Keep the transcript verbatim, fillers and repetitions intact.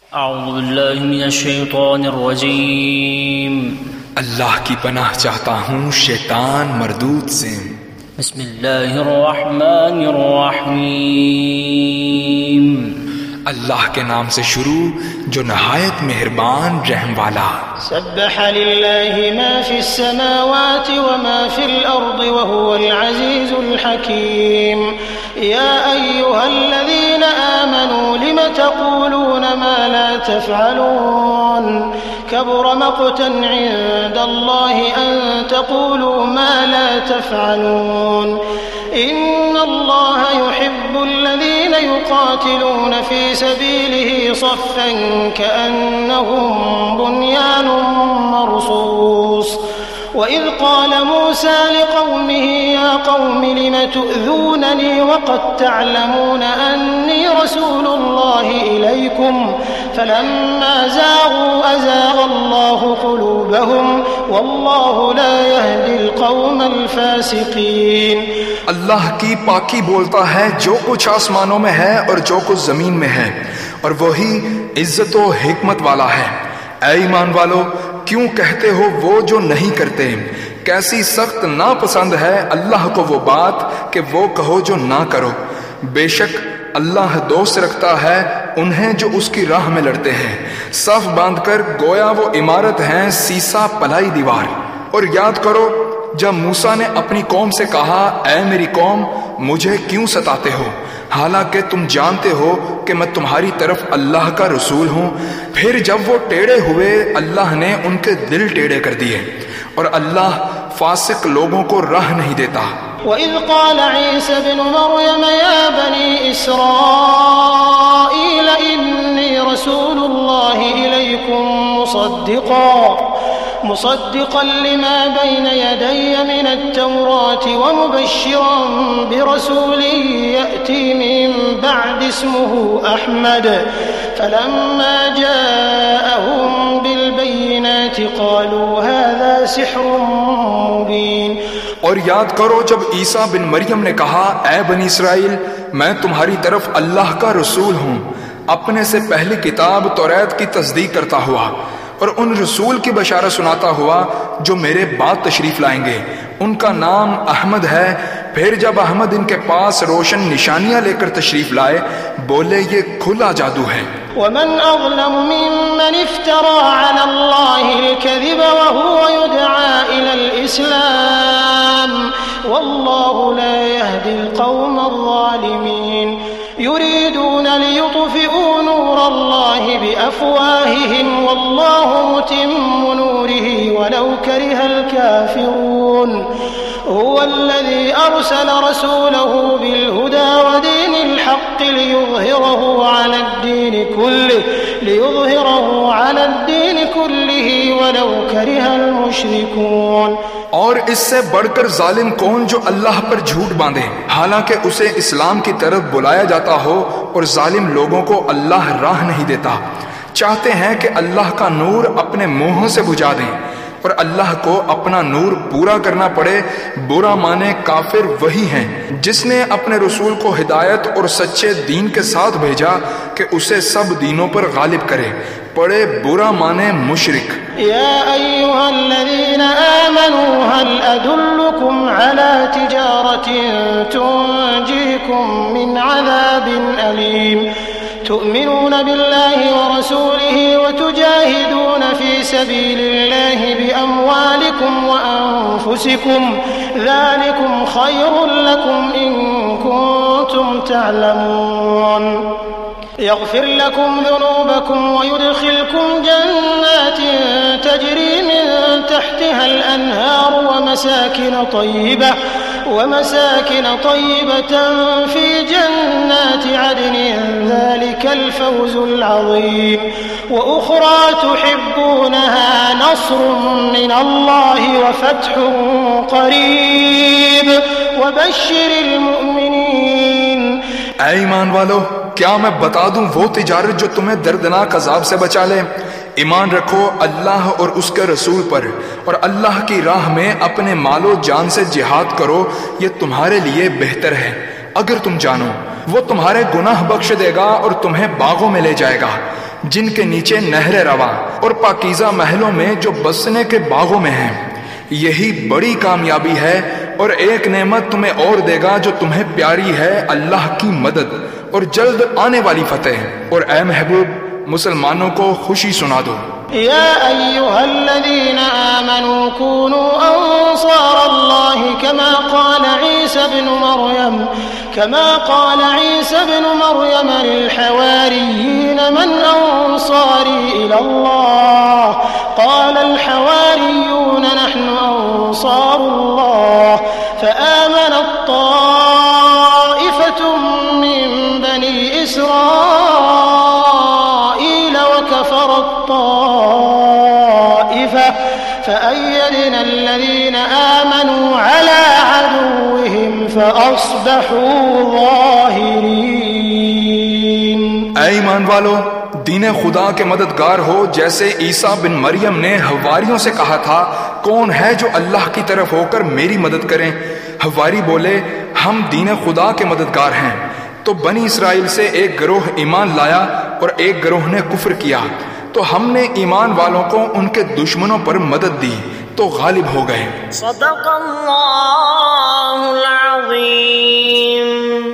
اعوذ باللہ من الشیطان الرجیم، اللہ کی پناہ چاہتا ہوں شیطان مردود سے۔ بسم اللہ الرحمن الرحیم، اللہ کے نام سے شروع جو نہایت مہربان رحم والا۔ سبح للہ ما فی السماوات وما فی الارض وهو العزیز الحکیم۔ یا ایہا الذین آمنوا لم تقولون ما لا تفعلون كبر مقتا عند الله أن تقولوا ما لا تفعلون إن الله يحب الذين يقاتلون في سبيله صفا كأنهم بنيان مرصوص وإذ قال موسى لقومه يا قوم لم تؤذونني وقد تعلمون أني رسول الله إليكم فلما زاغوا أزاغ الله قلوبهم والله لا يهدي القوم الفاسقين۔ اللہ کی پاکی بولتا ہے جو کچھ آسمانوں میں ہے اور جو کچھ زمین میں ہے، اور وہی عزت و حکمت والا ہے۔ اے ایمان والو، کیوں کہتے ہو وہ جو نہیں کرتے؟ کیسی سخت ناپسند ہے اللہ کو وہ بات کہ وہ کہو جو نہ کرو۔ بے شک اللہ دوست رکھتا ہے انہیں جو اس کی راہ میں لڑتے ہیں، صف باندھ کر گویا وہ عمارت ہیں سیسا پلائی دیوار۔ اور یاد کرو جب موسیٰ نے اپنی قوم سے کہا اے میری قوم مجھے کیوں ستاتے ہو، حالانکہ تم جانتے ہو کہ میں تمہاری طرف اللہ کا رسول ہوں۔ پھر جب وہ ٹیڑے ہوئے اللہ نے ان کے دل ٹیڑے کر دیے، اور اللہ فاسق لوگوں کو راہ نہیں دیتا۔ وَإِذْ قَالَ عِيسَى ابْنُ مَرْيَمَ يَا بَنِي إِسْرَائِيلَ إِنِّي رَسُولُ اللَّهِ إِلَيْكُمْ مُصَدِّقًا مصدقا لما بين يدي من التوراة ومبشرا برسول يأتي من بعد اسمه أحمد فلما جاءهم بالبينات قالوا هذا سحر مبين۔ اور یاد کرو جب عیسیٰ بن مریم نے کہا اے بنی اسرائیل میں تمہاری طرف اللہ کا رسول ہوں، اپنے سے پہلی کتاب توریت کی تصدیق کرتا ہوا اور ان رسول کی بشارت سناتا ہوا جو میرے بعد تشریف لائیں گے، ان کا نام احمد ہے۔ پھر جب احمد ان کے پاس روشن نشانیاں لے کر تشریف لائے بولے یہ کھلا جادو ہے۔ ومن اظلم ممن افترى على الله الكذب وهو يدعى الى الاسلام والله لا يهدي القوم الظالمين۔ يريدون ليطفئوا نور الله بأفواههم والله متم نوره ولو كره الكافرون۔ هو الذي أرسل رسوله بالهدى ودين الحق ليظهره على الدين كله ليظهره على الدين كله ولو كره المشركون۔ اور اس سے بڑھ کر ظالم کون جو اللہ پر جھوٹ باندھے حالانکہ اسے اسلام کی طرف بلایا جاتا ہو، اور ظالم لوگوں کو اللہ راہ نہیں دیتا۔ چاہتے ہیں کہ اللہ کا نور اپنے منہوں سے بجھا دیں اور اللہ کو اپنا نور پورا کرنا پڑے۔ برا مانے کافر وہی ہیں جس نے اپنے رسول کو ہدایت اور سچے دین کے ساتھ بھیجا کہ اسے سب دینوں پر غالب کرے، پڑے برا مانے مشرک۔ یا ایھا الذین آمنوا هل ادلکم علی تجارۃ تنجیکم من عذاب علیم تؤمنون بالله ورسوله وتجاهدون في سبيل الله بأموالكم وأنفسكم ذلكم خير لكم إن كنتم تعلمون۔ يغفر لكم ذنوبكم ويدخلكم جنات تجري من تحتها الأنهار ومساكن طيبة ومساكن طيبة في جنات عدن ذلك الفوز العظيم۔ وأخرى تحبونها نصر من الله وفتح قريب وبشر المؤمنين۔ اے ایمان والو کیا میں بتا دوں وہ تجارت جو تمہیں دردناک عذاب سے بچا لے؟ ایمان رکھو اللہ اور اس کے رسول پر، اور اللہ کی راہ میں اپنے مال و جان سے جہاد کرو، یہ تمہارے لیے بہتر ہے اگر تم جانو۔ وہ تمہارے گناہ بخش دے گا اور تمہیں باغوں میں لے جائے گا، جن کے نیچے نہر رواں اور پاکیزہ محلوں میں جو بسنے کے باغوں میں ہیں. یہی بڑی کامیابی ہے. اور ایک نعمت تمہیں اور دے گا جو تمہیں پیاری ہے، اللہ کی مدد اور جلد آنے والی فتح. اور اے محبوب مسلمانوں کو خوشی سنا دو. يا أيها الذين آمنوا كونوا أنصار الله كما قال عيسى بن مريم كما قال عيسى بن مريم للحواريين من أنصاري إلى الله قال الحواريون نحن أنصار الله فآمنت طائفة من بني إسرائيل وكفرت طائفة فأيدنا الذين آمنوا على عدوهم فأصبحوا ظاهرين. اے ایمان والو، دین خدا کے مددگار ہو جیسے عیسیٰ بن مریم نے حواریوں سے کہا تھا کون ہے جو اللہ کی طرف ہو کر میری مدد کریں. حواری بولے ہم دین خدا کے مددگار ہیں. تو بنی اسرائیل سے ایک گروہ ایمان لایا اور ایک گروہ نے کفر کیا، تو ہم نے ایمان والوں کو ان کے دشمنوں پر مدد دی تو غالب ہو گئے. صدق اللہ العظیم.